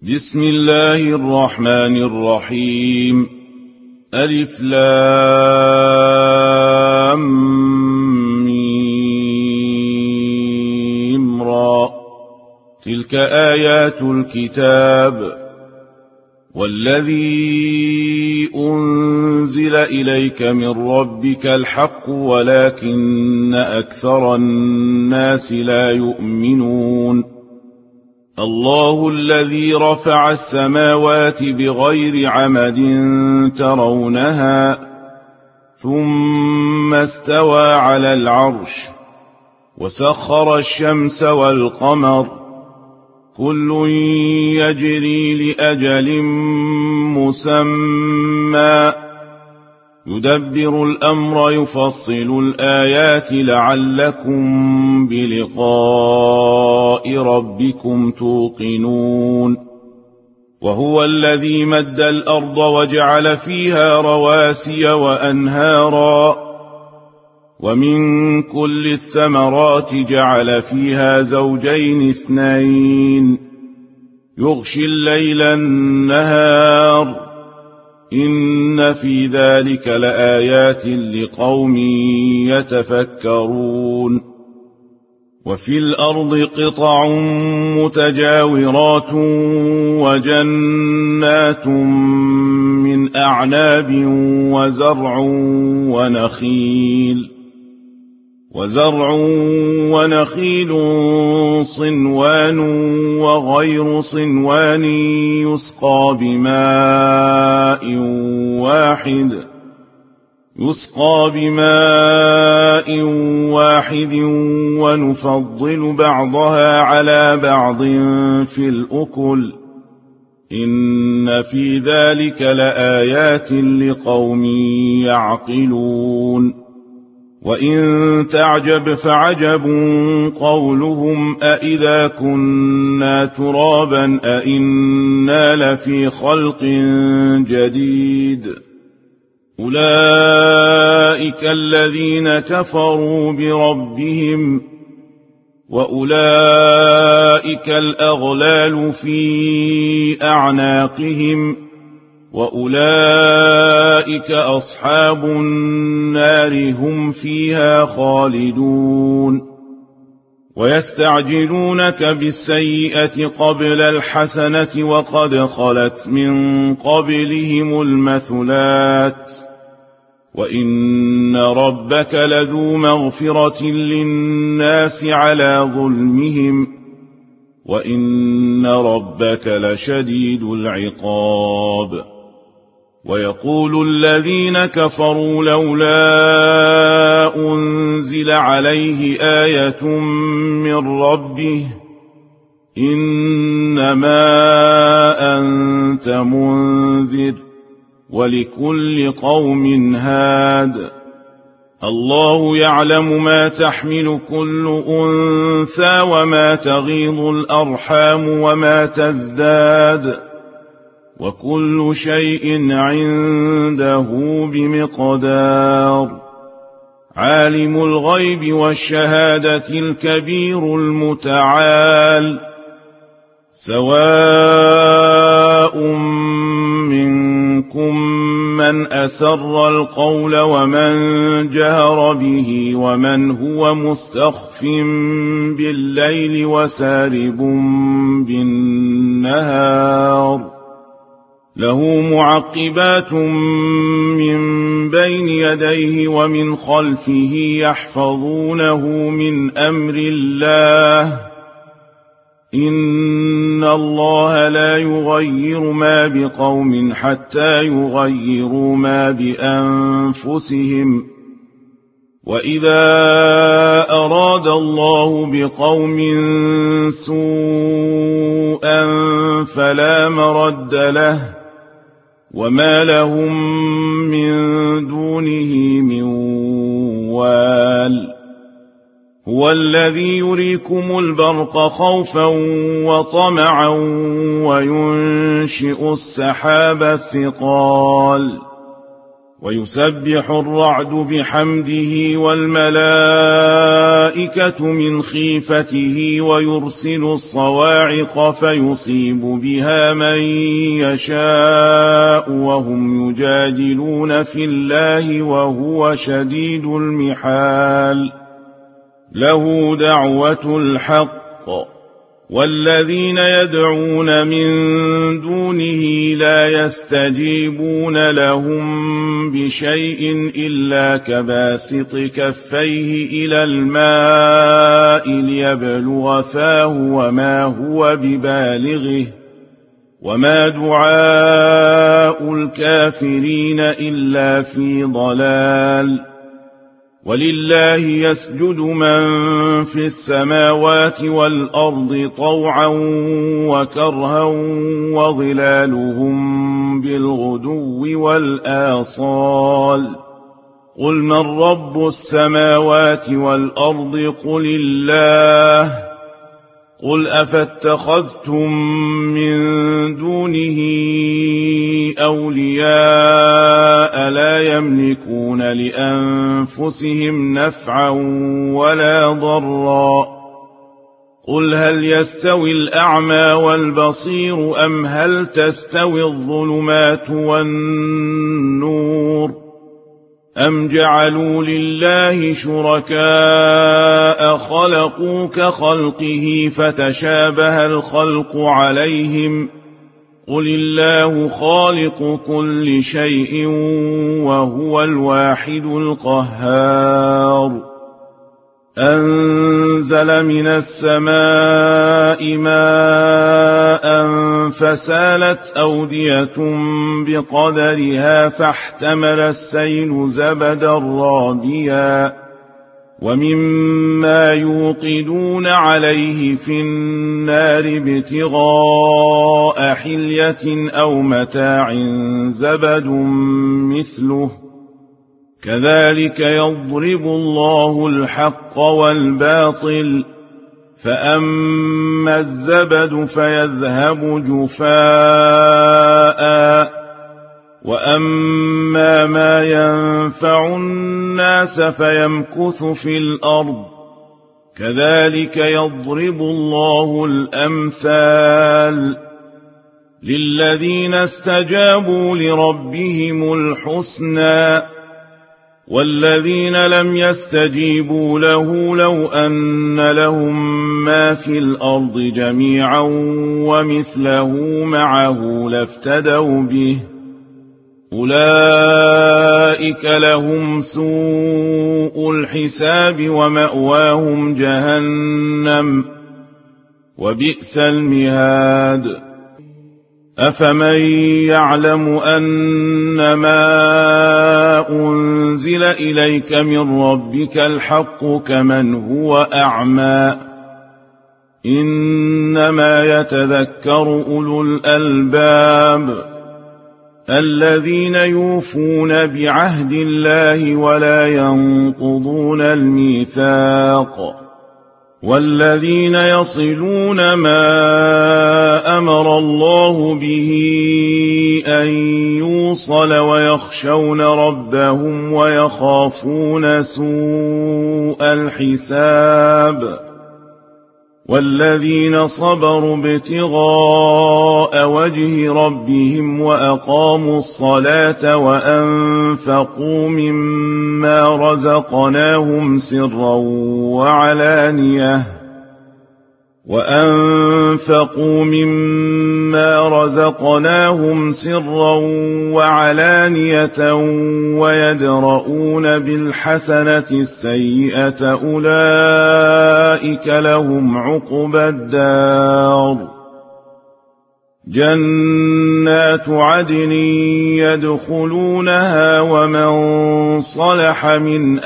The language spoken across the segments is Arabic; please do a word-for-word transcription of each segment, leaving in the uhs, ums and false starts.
بسم الله الرحمن الرحيم. ألف لام ميم را. تلك آيات الكتاب. والذي أنزل إليك من ربك الحق ولكن أكثر الناس لا يؤمنون. الله الذي رفع السماوات بغير عمد ترونها ثم استوى على العرش وسخر الشمس والقمر كل يجري لأجل مسمى يدبر الأمر يفصل الآيات لعلكم بلقاء ربكم توقنون. وهو الذي مد الأرض وجعل فيها رواسي وأنهارا ومن كل الثمرات جعل فيها زوجين اثنين يغشي الليل النهار إن في ذلك لآيات لقوم يتفكرون. وفي الأرض قطع متجاورات وجنات من أعناب وزرع ونخيل وزرع ونخيل صنوان وغير صنوان يسقى بماء واحد يسقى بماء واحد ونفضل بعضها على بعض في الأكل إن في ذلك لآيات لقوم يعقلون. وإن تعجب فعجب قولهم أإذا كنا ترابا أإنا لفي خلق جديد أولئك الذين كفروا بربهم وأولئك الأغلال في أعناقهم وأولئك أصحاب النار هم فيها خالدون. ويستعجلونك بالسيئة قبل الحسنة وقد خلت من قبلهم المثلات وإن ربك لذو مغفرة للناس على ظلمهم وإن ربك لشديد العقاب. ويقول الذين كفروا لولا أنزل عليه آية من ربه إنما أنت منذر ولكل قوم هاد الله يعلم ما تحمل كل أنثى وما تغيض الأرحام وما تزداد وكل شيء عنده بمقدار. عالم الغيب والشهادة الكبير المتعال سواء منكم من أسر القول ومن جهر به ومن هو مستخف بالليل وسارب بالنهار له معقبات من بين يديه ومن خلفه يحفظونه من أمر الله إن الله لا يغير ما بقوم حتى يغيروا ما بأنفسهم وإذا أراد الله بقوم سوءا فلا مرد له وما لهم من دونه من وال. هو الذي يريكم البرق خوفا وطمعا وينشئ السحاب الثقال ويسبح الرعد بحمده والملائكة من خيفته ويرسل الصواعق فيصيب بها من يشاء وهم يجادلون في الله وهو شديد المحال له دعوة الحق والذين يدعون من دونه لا يستجيبون لهم بشيء إلا كباسط كفيه إلى الماء ليبلغ فاه وما هو ببالغه وما دعاء الكافرين إلا في ضلال ولله يسجد من في السماوات والأرض طوعا وكرها وظلالهم بالغدو والآصال قل من رب السماوات والأرض قل الله قل أفاتخذتم من دونه أولياء لا يملكون لأنفسهم نفعا ولا ضرا قل هل يستوي الأعمى والبصير أم هل تستوي الظلمات والنور أم جعلوا لله شركاء خلقوا كخلقه فتشابه الخلق عليهم قل الله خالق كل شيء وهو الواحد القهار أنزل من السماء ماء فسالت أودية بقدرها فاحتمل السيل زبدا رابيا ومما يوقدون عليه في النار ابتغاء حلية أو متاع زبد مثله كذلك يضرب الله الحق والباطل فأما الزبد فيذهب جفاء وأما ما ينفع الناس فيمكث في الأرض كذلك يضرب الله الأمثال للذين استجابوا لربهم الحسنى والذين لم يستجيبوا له لو أن لهم ما في الأرض جميعا ومثله معه لافتدوا به أولئك لهم سوء الحساب ومأواهم جهنم وبئس المهاد أفمن يعلم أنما أنزل إليك من ربك الحق كمن هو أعمى إنما يتذكر أولو الألباب الذين يوفون بعهد الله ولا ينقضون الميثاق والذين يصلون ما أمر الله به أن يوصل ويخشون ربهم ويخافون سوء الحساب والذين صبروا ابتغاء وجه ربهم وأقاموا الصلاة وأنفقوا مما رزقناهم سرا وعلانية وأنفقوا مما رزقناهم سرا وعلانية ويدرؤون بالحسنة السيئة أولئك لهم عقبى الدار جنات عدن يدخلونها ومن صلح من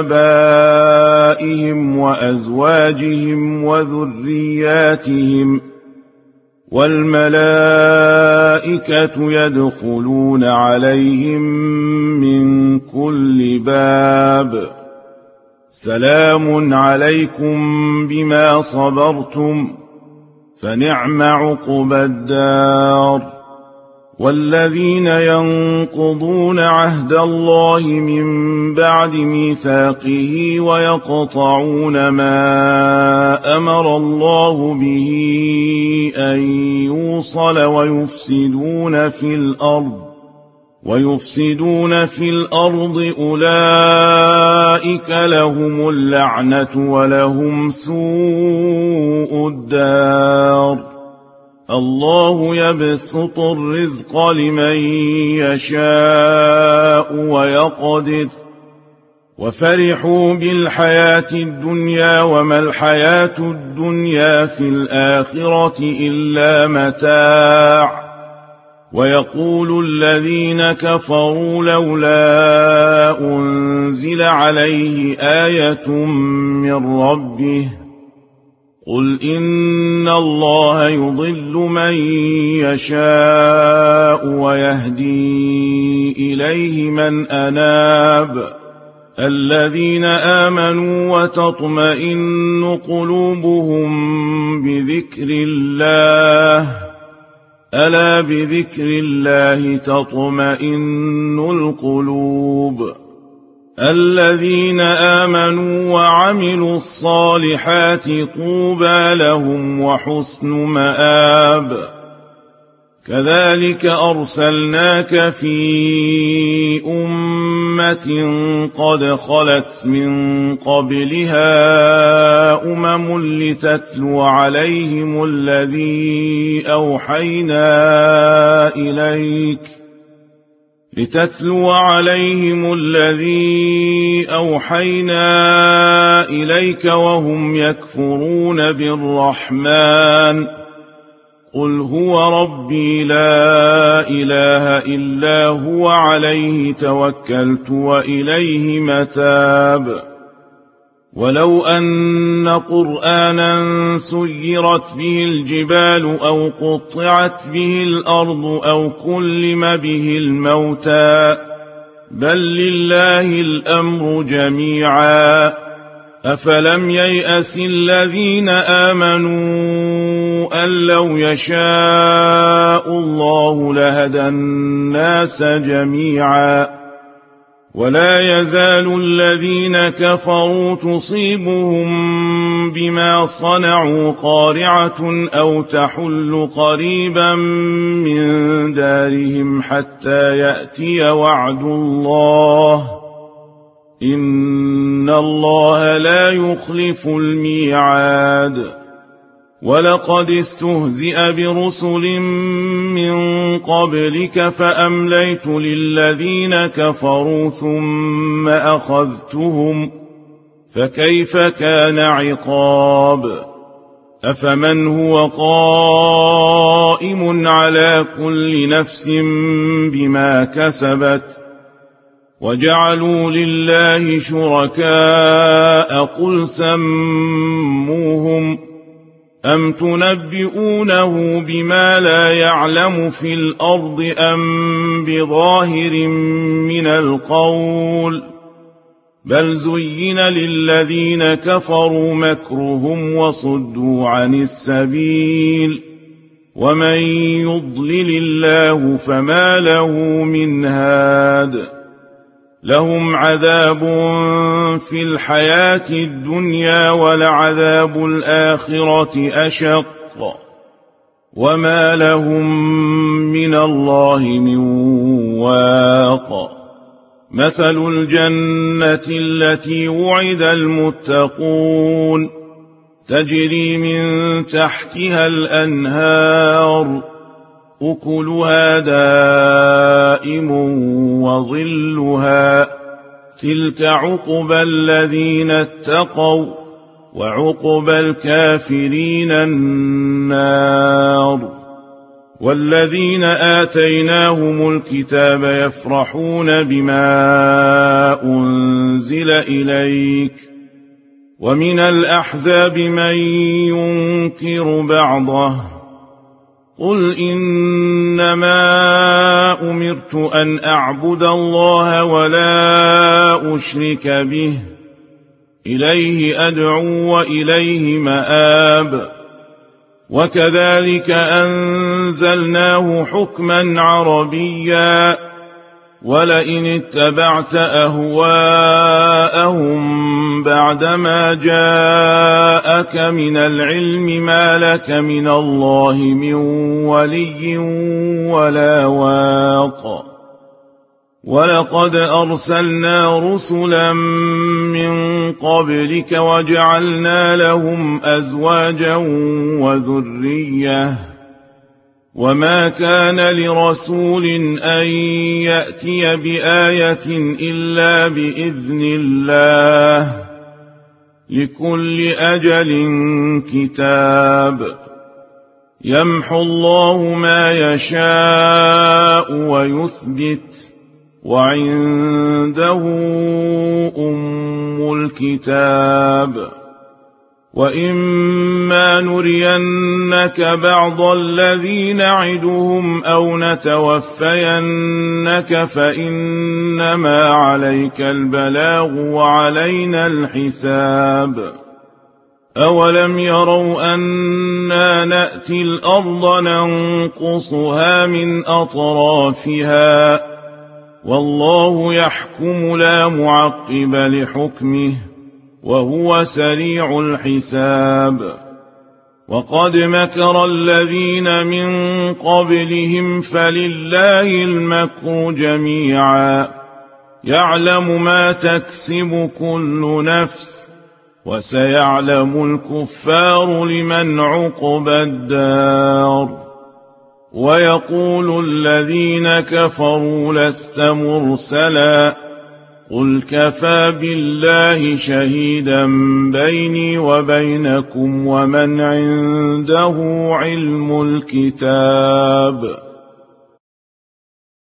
آبائهم وأزواجهم وذرياتهم والملائكة يدخلون عليهم من كل باب سلام عليكم بما صبرتم فنعم عقبى الدار والذين ينقضون عهد الله من بعد ميثاقه ويقطعون ما أمر الله به أن يوصل ويفسدون في الأرض ويفسدون في الأرض أولئك لهم اللعنة ولهم سوء الدار. الله يبسط الرزق لمن يشاء ويقدر وفرحوا بالحياة الدنيا وما الحياة الدنيا في الآخرة إلا متاع. ويقول الذين كفروا لولا أنزل عليه آية من ربه قل إن الله يضل من يشاء ويهدي إليه من أناب. الذين آمنوا وتطمئن قلوبهم بذكر الله ألا بذكر الله تطمئن القلوب. الذين آمنوا وعملوا الصالحات طوبى لهم وحسن مآب. كذلك أرسلناك في أمة قد خلت من قبلها أمم لتتلو عليهم الذي أوحينا إليك لتتلو عليهم الذي أوحينا إليك وهم يكفرون بالرحمن قل هو ربي لا إله إلا هو عليه توكلت وإليه متاب. ولو أن قرآنا سيرت به الجبال أو قطعت به الأرض أو كلم به الموتى بل لله الأمر جميعا أفلم ييأس الذين آمنوا أن لو يشاء الله لهدى الناس جميعا ولا يزال الذين كفروا تصيبهم بما صنعوا قارعة أو تحل قريبا من دارهم حتى يأتي وعد الله إن الله لا يخلف الميعاد. ولقد استهزئ برسل من قبلك فأمليت للذين كفروا ثم أخذتهم فكيف كان عقاب. أفمن هو قائم على كل نفس بما كسبت وجعلوا لله شركاء قل سموهم أم تنبئونه بما لا يعلم في الأرض أم بظاهر من القول بل زين للذين كفروا مكرهم وصدوا عن السبيل ومن يضلل الله فما له من هاد. لهم عذاب في الحياة الدنيا ولعذاب الآخرة أشق وما لهم من الله من واق. مثل الجنة التي وعد المتقون تجري من تحتها الأنهار أكلها دائم وظلها تلك عقبى الذين اتقوا وعقبى الكافرين النار. والذين آتيناهم الكتاب يفرحون بما أنزل إليك ومن الأحزاب من ينكر بعضه قل إنما أمرت أن أعبد الله ولا أشرك به إليه أدعو وإليه مآب. وكذلك أنزلناه حكما عربيا ولئن اتبعت أهواءهم بعدما جاءك من العلم ما لك من الله من ولي ولا واق ولقد أرسلنا رسلا من قبلك وجعلنا لهم أزواجا وذرية وما كان لرسول أن يأتي بآية إلا بإذن الله لكل أجل كتاب يمحو الله ما يشاء ويثبت وعنده أم الكتاب وإما نرينك بعض الذي نعدهم أو نتوفينك فإنما عليك البلاغ وعلينا الحساب أولم يروا أنا نأتي الأرض ننقصها من أطرافها والله يحكم لا معقب لحكمه وهو سريع الحساب وقد مكر الذين من قبلهم فلله المكر جميعا يعلم ما تكسب كل نفس وسيعلم الكفار لمن عقبى الدار ويقول الذين كفروا لست مرسلا قل كفى بالله شهيدا بيني وبينكم ومن عنده علم الكتاب